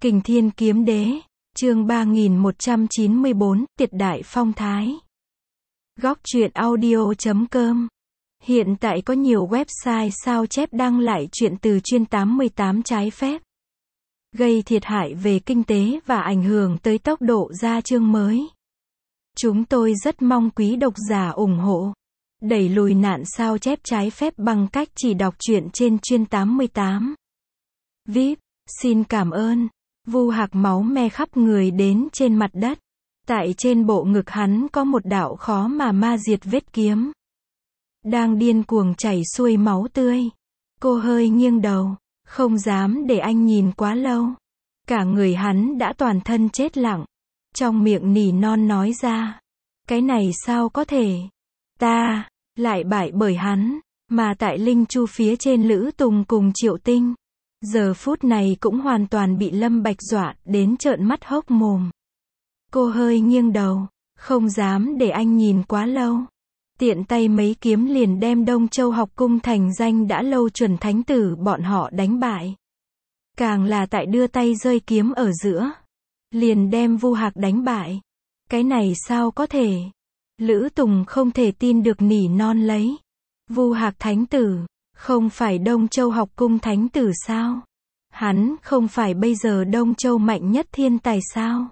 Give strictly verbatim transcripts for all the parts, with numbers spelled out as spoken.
Kình Thiên Kiếm Đế, chương ba nghìn một trăm chín mươi bốn, Tiệt Đại Phong Thái. Góc truyện audio chấm com. Hiện tại có nhiều website sao chép đăng lại truyện từ chuyên tám mươi tám trái phép, gây thiệt hại về kinh tế và ảnh hưởng tới tốc độ ra chương mới. Chúng tôi rất mong quý độc giả ủng hộ, đẩy lùi nạn sao chép trái phép bằng cách chỉ đọc truyện trên chuyên tám mươi tám. vê i pê, xin cảm ơn. Vu Hạc máu me khắp người đến trên mặt đất. Tại trên bộ ngực hắn có một đạo khó mà ma diệt vết kiếm, đang điên cuồng chảy xuôi máu tươi. Cô hơi nghiêng đầu, không dám để anh nhìn quá lâu. Cả người hắn đã toàn thân chết lặng, trong miệng nỉ non nói ra, cái này sao có thể, ta lại bại bởi hắn. Mà tại Linh Chu phía trên Lữ Tùng cùng Triệu Tinh, giờ phút này cũng hoàn toàn bị Lâm Bạch dọa đến trợn mắt hốc mồm. Cô hơi nghiêng đầu, không dám để anh nhìn quá lâu. Tiện tay mấy kiếm liền đem Đông Châu học cung thành danh đã lâu chuẩn thánh tử bọn họ đánh bại. Càng là tại đưa tay rơi kiếm ở giữa, liền đem Vu Hạc đánh bại. Cái này sao có thể? Lữ Tùng không thể tin được nỉ non lấy. Vu Hạc thánh tử, không phải Đông Châu học cung thánh tử sao? Hắn không phải bây giờ Đông Châu mạnh nhất thiên tài sao?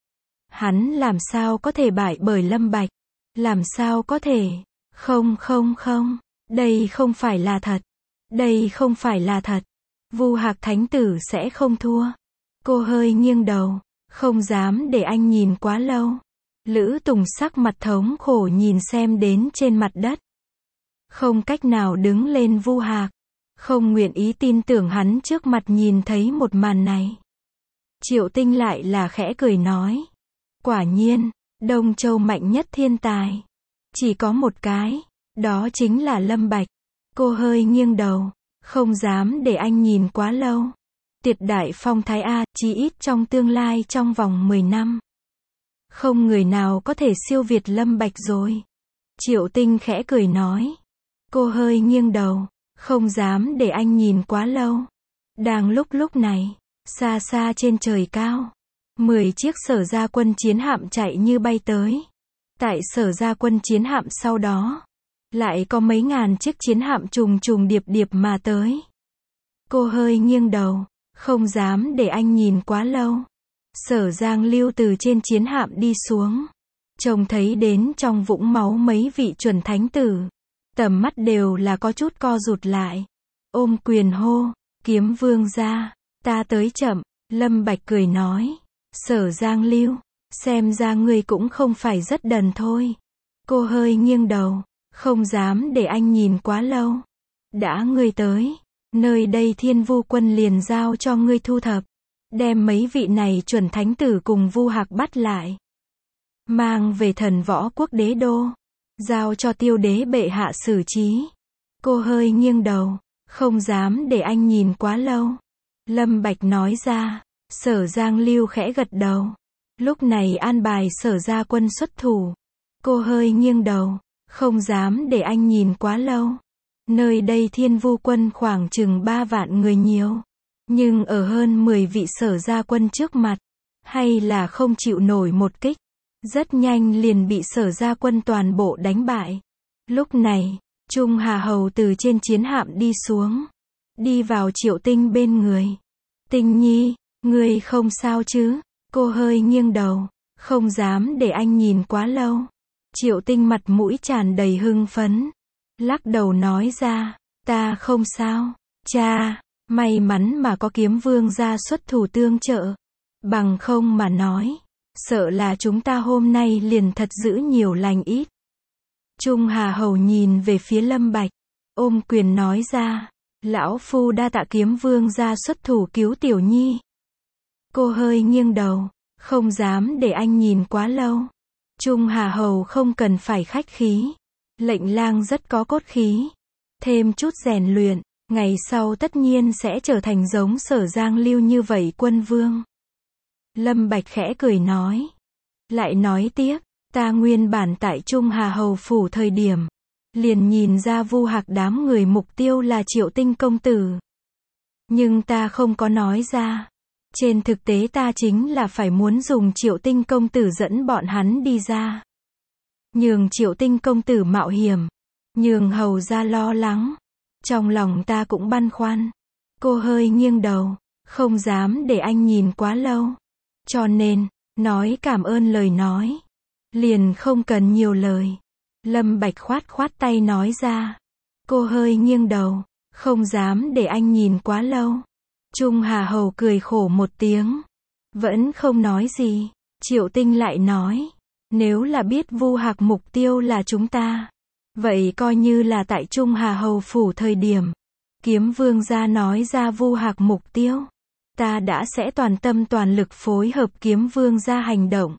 Hắn làm sao có thể bại bởi Lâm Bạch? Làm sao có thể? Không không không, đây không phải là thật. Đây không phải là thật. Vu Hạc thánh tử sẽ không thua. Cô hơi nghiêng đầu, không dám để anh nhìn quá lâu. Lữ Tùng sắc mặt thống khổ nhìn xem đến trên mặt đất, không cách nào đứng lên. Vu Hạc không nguyện ý tin tưởng hắn trước mặt nhìn thấy một màn này. Triệu Tinh lại là khẽ cười nói, quả nhiên, Đông Châu mạnh nhất thiên tài chỉ có một cái, đó chính là Lâm Bạch. Cô hơi nghiêng đầu, không dám để anh nhìn quá lâu. Tiệt đại phong thái a, chí ít trong tương lai trong vòng mười năm, không người nào có thể siêu việt Lâm Bạch rồi. Triệu Tinh khẽ cười nói. Cô hơi nghiêng đầu, không dám để anh nhìn quá lâu. Đang lúc lúc này, xa xa trên trời cao, mười chiếc Sở Gia quân chiến hạm chạy như bay tới. Tại Sở Gia quân chiến hạm sau đó, lại có mấy ngàn chiếc chiến hạm trùng trùng điệp điệp mà tới. Cô hơi nghiêng đầu, không dám để anh nhìn quá lâu. Sở Giang Lưu từ trên chiến hạm đi xuống, trông thấy đến trong vũng máu mấy vị chuẩn thánh tử, tầm mắt đều là có chút co rụt lại. Ôm quyền hô, Kiếm Vương gia, ta tới chậm. Lâm Bạch cười nói, Sở Giang Lưu, xem ra ngươi cũng không phải rất đần thôi. Cô hơi nghiêng đầu, không dám để anh nhìn quá lâu. Đã ngươi tới, nơi đây Thiên Vu quân liền giao cho ngươi thu thập, đem mấy vị này chuẩn thánh tử cùng Vu Hạc bắt lại, mang về Thần Võ quốc đế đô, giao cho Tiêu đế bệ hạ xử trí. Cô hơi nghiêng đầu, không dám để anh nhìn quá lâu. Lâm Bạch nói ra. Sở Giang Lưu khẽ gật đầu, lúc này an bài Sở Gia quân xuất thủ. Cô hơi nghiêng đầu, không dám để anh nhìn quá lâu. Nơi đây Thiên Vu quân khoảng chừng ba vạn người nhiều, nhưng ở hơn mười vị Sở Gia quân trước mặt, hay là không chịu nổi một kích. Rất nhanh liền bị Sở Gia quân toàn bộ đánh bại. Lúc này, Trung Hà Hầu từ trên chiến hạm đi xuống, đi vào Triệu Tinh bên người. Tinh nhi, ngươi không sao chứ? Cô hơi nghiêng đầu, không dám để anh nhìn quá lâu. Triệu Tinh mặt mũi tràn đầy hưng phấn, lắc đầu nói ra, ta không sao. Cha, may mắn mà có Kiếm Vương gia xuất thủ tương trợ, bằng không mà nói, sợ là chúng ta hôm nay liền thật giữ nhiều lành ít. Trung Hà Hầu nhìn về phía Lâm Bạch, ôm quyền nói ra, lão phu đa tạ Kiếm Vương gia xuất thủ cứu tiểu nhi. Cô hơi nghiêng đầu, không dám để anh nhìn quá lâu. Trung Hà Hầu không cần phải khách khí, lệnh lang rất có cốt khí, thêm chút rèn luyện, ngày sau tất nhiên sẽ trở thành giống Sở Giang Lưu như vậy quân vương. Lâm Bạch khẽ cười nói, lại nói tiếp, ta nguyên bản tại Trung Hà Hầu phủ thời điểm, liền nhìn ra Vu Hạc đám người mục tiêu là Triệu Tinh công tử, nhưng ta không có nói ra. Trên thực tế ta chính là phải muốn dùng Triệu Tinh công tử dẫn bọn hắn đi ra. Nhường Triệu Tinh công tử mạo hiểm. Nhường hầu ra lo lắng. Trong lòng ta cũng băn khoăn. Cô hơi nghiêng đầu. Không dám để anh nhìn quá lâu. Cho nên, nói cảm ơn lời nói. Liền không cần nhiều lời. Lâm Bạch khoát khoát tay nói ra. Cô hơi nghiêng đầu. Không dám để anh nhìn quá lâu. Trung Hà Hầu cười khổ một tiếng. Vẫn không nói gì. Triệu Tinh lại nói. Nếu là biết Vu Hạc mục tiêu là chúng ta. Vậy coi như là tại Trung Hà Hầu phủ thời điểm. Kiếm Vương gia nói ra Vu Hạc mục tiêu. Ta đã sẽ toàn tâm toàn lực phối hợp Kiếm Vương gia hành động.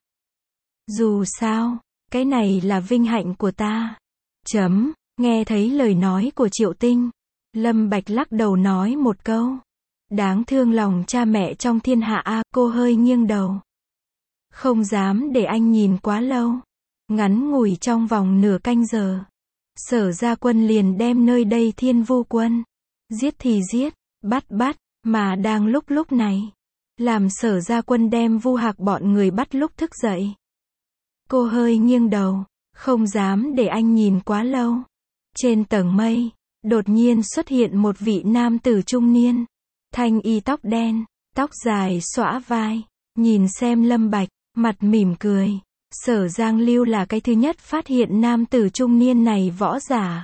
Dù sao, cái này là vinh hạnh của ta. Chấm, nghe thấy lời nói của Triệu Tinh. Lâm Bạch lắc đầu nói một câu. Đáng thương lòng cha mẹ trong thiên hạ a. Cô hơi nghiêng đầu. Không dám để anh nhìn quá lâu. Ngắn ngủi trong vòng nửa canh giờ. Sở Gia Quân liền đem nơi đây Thiên Vu quân. Giết thì giết, bắt bắt, mà đang lúc lúc này. Làm Sở Gia Quân đem Vu Hạc bọn người bắt lúc thức dậy. Cô hơi nghiêng đầu. Không dám để anh nhìn quá lâu. Trên tầng mây, đột nhiên xuất hiện một vị nam tử trung niên. Thanh y tóc đen, tóc dài xõa vai. Nhìn xem Lâm Bạch, mặt mỉm cười. Sở Giang Lưu là cái thứ nhất phát hiện nam tử trung niên này võ giả.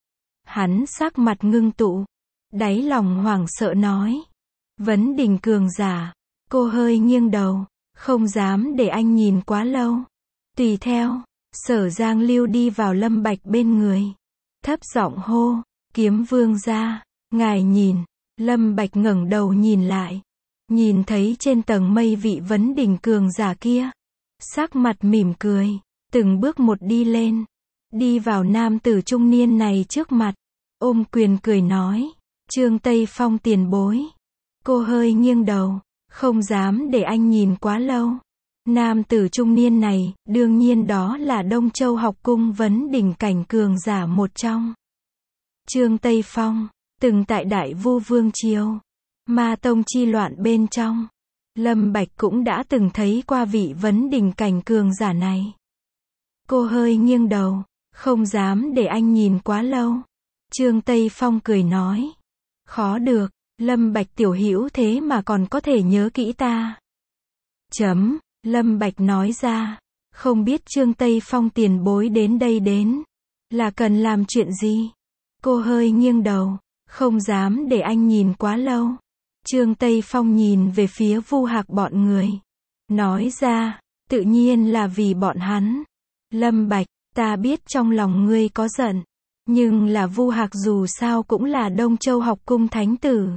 Hắn sắc mặt ngưng tụ. Đáy lòng hoảng sợ nói. Vấn Đỉnh cường giả. Cô hơi nghiêng đầu. Không dám để anh nhìn quá lâu. Tùy theo, Sở Giang Lưu đi vào Lâm Bạch bên người. Thấp giọng hô. Kiếm Vương gia, ngài nhìn. Lâm Bạch ngẩng đầu nhìn lại. Nhìn thấy trên tầng mây vị Vấn Đỉnh cường giả kia. Sắc mặt mỉm cười. Từng bước một đi lên. Đi vào nam tử trung niên này trước mặt. Ôm quyền cười nói. Trương Tây Phong tiền bối. Cô hơi nghiêng đầu. Không dám để anh nhìn quá lâu. Nam tử trung niên này, đương nhiên đó là Đông Châu học cung Vấn Đỉnh cảnh cường giả một trong. Trương Tây Phong, từng tại Đại Vu Vương Triều, Ma Tông chi loạn bên trong. Lâm Bạch cũng đã từng thấy qua vị Vấn Đỉnh cảnh cường giả này. Cô hơi nghiêng đầu, không dám để anh nhìn quá lâu. Trương Tây Phong cười nói. Khó được, Lâm Bạch tiểu hữu thế mà còn có thể nhớ kỹ ta. Chấm. Lâm Bạch nói ra, không biết Trương Tây Phong tiền bối đến đây đến, là cần làm chuyện gì? Cô hơi nghiêng đầu, không dám để anh nhìn quá lâu. Trương Tây Phong nhìn về phía Vu Hạc bọn người. Nói ra, tự nhiên là vì bọn hắn. Lâm Bạch, ta biết trong lòng ngươi có giận, nhưng là Vu Hạc dù sao cũng là Đông Châu học cung thánh tử.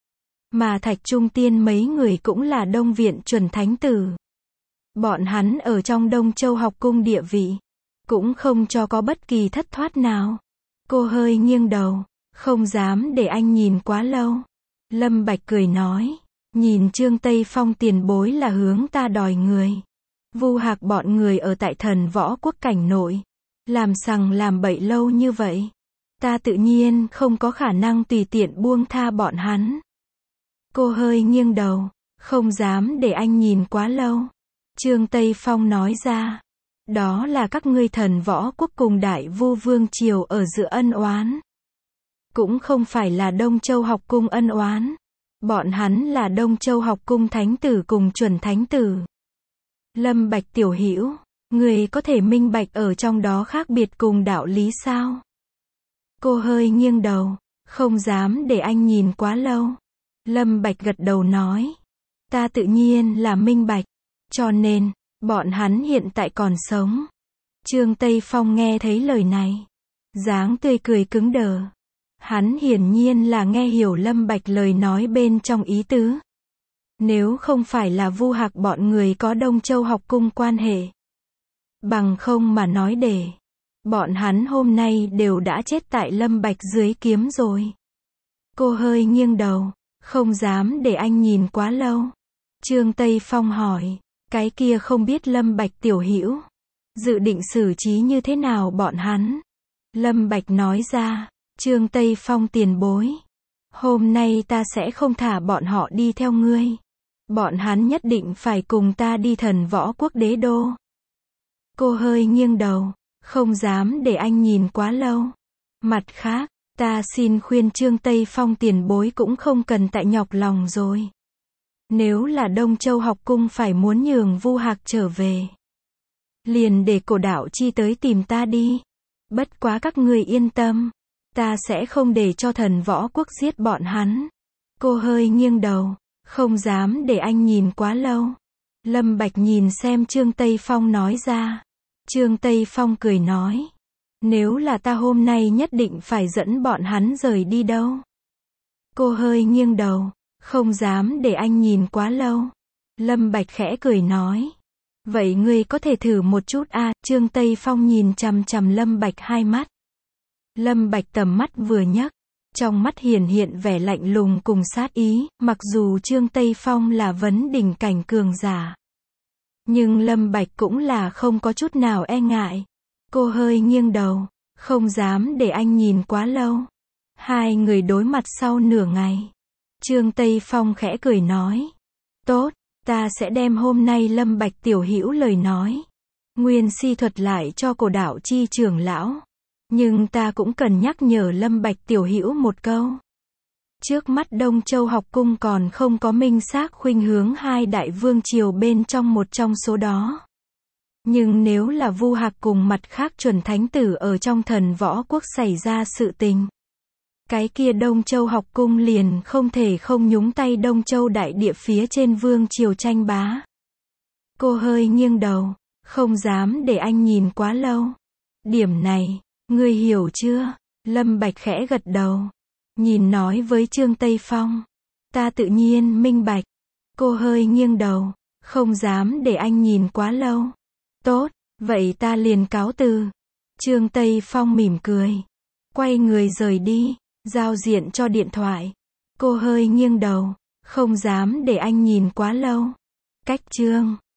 Mà Thạch Trung Tiên mấy người cũng là Đông Viện chuẩn thánh tử. Bọn hắn ở trong Đông Châu học cung địa vị, cũng không cho có bất kỳ thất thoát nào. Cô hơi nghiêng đầu, không dám để anh nhìn quá lâu. Lâm Bạch cười nói, nhìn Trương Tây Phong tiền bối là hướng ta đòi người. Vu Hạc bọn người ở tại Thần Võ Quốc cảnh nội, làm sằng làm bậy lâu như vậy. Ta tự nhiên không có khả năng tùy tiện buông tha bọn hắn. Cô hơi nghiêng đầu, không dám để anh nhìn quá lâu. Trương Tây Phong nói ra, đó là các ngươi Thần Võ Quốc cùng Đại Vu Vương Triều ở giữa ân oán. Cũng không phải là Đông Châu học cung ân oán. Bọn hắn là Đông Châu học cung thánh tử cùng chuẩn thánh tử. Lâm Bạch tiểu hữu, người có thể minh bạch ở trong đó khác biệt cùng đạo lý sao? Cô hơi nghiêng đầu, không dám để anh nhìn quá lâu. Lâm Bạch gật đầu nói, ta tự nhiên là minh bạch. Cho nên, bọn hắn hiện tại còn sống. Trương Tây Phong nghe thấy lời này, dáng tươi cười cứng đờ. Hắn hiển nhiên là nghe hiểu Lâm Bạch lời nói bên trong ý tứ. Nếu không phải là Vu Hạc bọn người có Đông Châu học cung quan hệ, bằng không mà nói để, bọn hắn hôm nay đều đã chết tại Lâm Bạch dưới kiếm rồi. Cô hơi nghiêng đầu, không dám để anh nhìn quá lâu. Trương Tây Phong hỏi, cái kia không biết Lâm Bạch tiểu hữu dự định xử trí như thế nào bọn hắn? Lâm Bạch nói ra, Trương Tây Phong tiền bối, hôm nay ta sẽ không thả bọn họ đi theo ngươi. Bọn hắn nhất định phải cùng ta đi Thần Võ Quốc đế đô. Cô hơi nghiêng đầu, không dám để anh nhìn quá lâu. Mặt khác, ta xin khuyên Trương Tây Phong tiền bối cũng không cần tại nhọc lòng rồi. Nếu là Đông Châu học cung phải muốn nhường Vu Hạc trở về, liền để Cổ Đạo Chi tới tìm ta đi. Bất quá các người yên tâm, ta sẽ không để cho Thần Võ Quốc giết bọn hắn. Cô hơi nghiêng đầu, không dám để anh nhìn quá lâu. Lâm Bạch nhìn xem Trương Tây Phong nói ra. Trương Tây Phong cười nói, nếu là ta hôm nay nhất định phải dẫn bọn hắn rời đi đâu. Cô hơi nghiêng đầu, không dám để anh nhìn quá lâu. Lâm Bạch khẽ cười nói, vậy ngươi có thể thử một chút a. À? Trương Tây Phong nhìn chằm chằm Lâm Bạch hai mắt. Lâm Bạch tầm mắt vừa nhấc, trong mắt hiển hiện vẻ lạnh lùng cùng sát ý, mặc dù Trương Tây Phong là vấn đỉnh cảnh cường giả, nhưng Lâm Bạch cũng là không có chút nào e ngại. Cô hơi nghiêng đầu, không dám để anh nhìn quá lâu. Hai người đối mặt sau nửa ngày. Trương Tây Phong khẽ cười nói, tốt, ta sẽ đem hôm nay Lâm Bạch tiểu hữu lời nói nguyên si thuật lại cho Cổ Đạo Chi trưởng lão. Nhưng ta cũng cần nhắc nhở Lâm Bạch tiểu hữu một câu. Trước mắt Đông Châu học cung còn không có minh xác khuynh hướng hai đại vương triều bên trong một trong số đó. Nhưng nếu là Vu Hạc cùng mặt khác chuẩn thánh tử ở trong Thần Võ Quốc xảy ra sự tình, cái kia Đông Châu học cung liền không thể không nhúng tay Đông Châu đại địa phía trên vương triều tranh bá. Cô hơi nghiêng đầu, không dám để anh nhìn quá lâu. Điểm này, ngươi hiểu chưa? Lâm Bạch khẽ gật đầu, nhìn nói với Trương Tây Phong, ta tự nhiên minh bạch. Cô hơi nghiêng đầu, không dám để anh nhìn quá lâu. Tốt, vậy ta liền cáo từ. Trương Tây Phong mỉm cười, quay người rời đi, giao diện cho điện thoại. Cô hơi nghiêng đầu, không dám để anh nhìn quá lâu. Cách chương